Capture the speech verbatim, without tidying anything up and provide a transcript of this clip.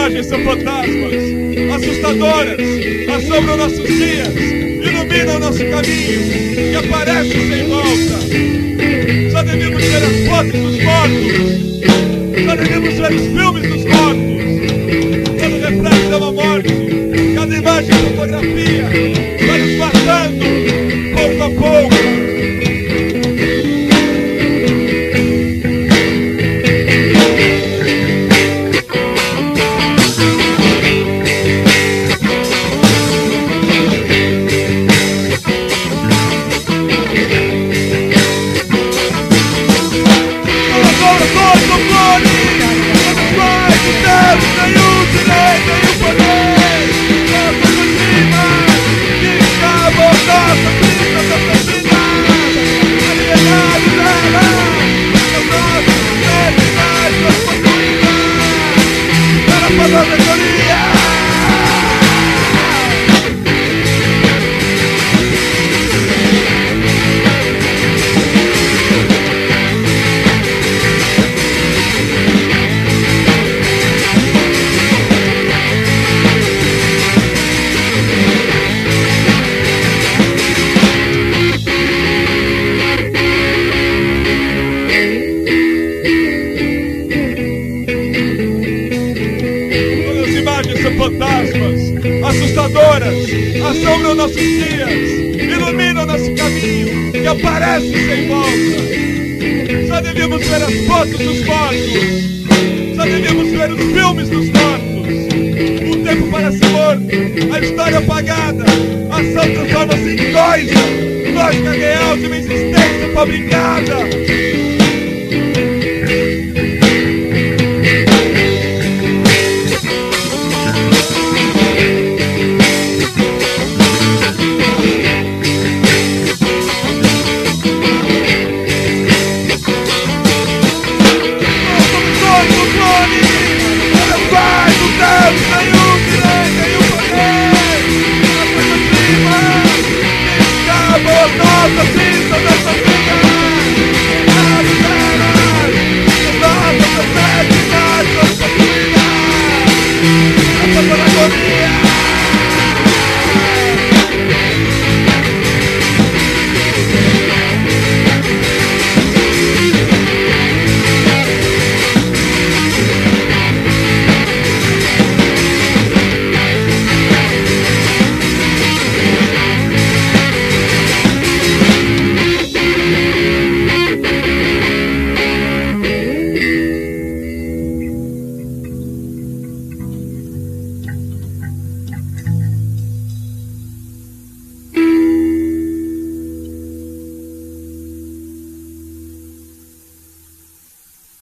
imagens são fantasmas assustadoras, assombram nossos dias, iluminam nosso caminho e aparecem sem volta. Só devemos ver as fotos dos mortos, só devemos ver os filmes dos mortos. Todo reflexo é uma morte, cada imagem é fotografia, vai nos matando pouco a pouco. Assustadoras, assombram nossos dias, iluminam nosso caminho e aparecem sem volta. Só devemos ver as fotos dos mortos, só devemos ver os filmes dos mortos. O tempo parece morto, a história apagada, a ação transforma-se em coisa, lógica real de uma existência fabricada.